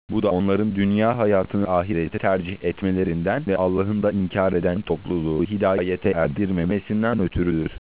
Bu da onların dünya hayatını ahirete tercih etmelerinden ve Allah'ın da inkar eden topluluğu hidayete erdirmemesinden ötürüdür.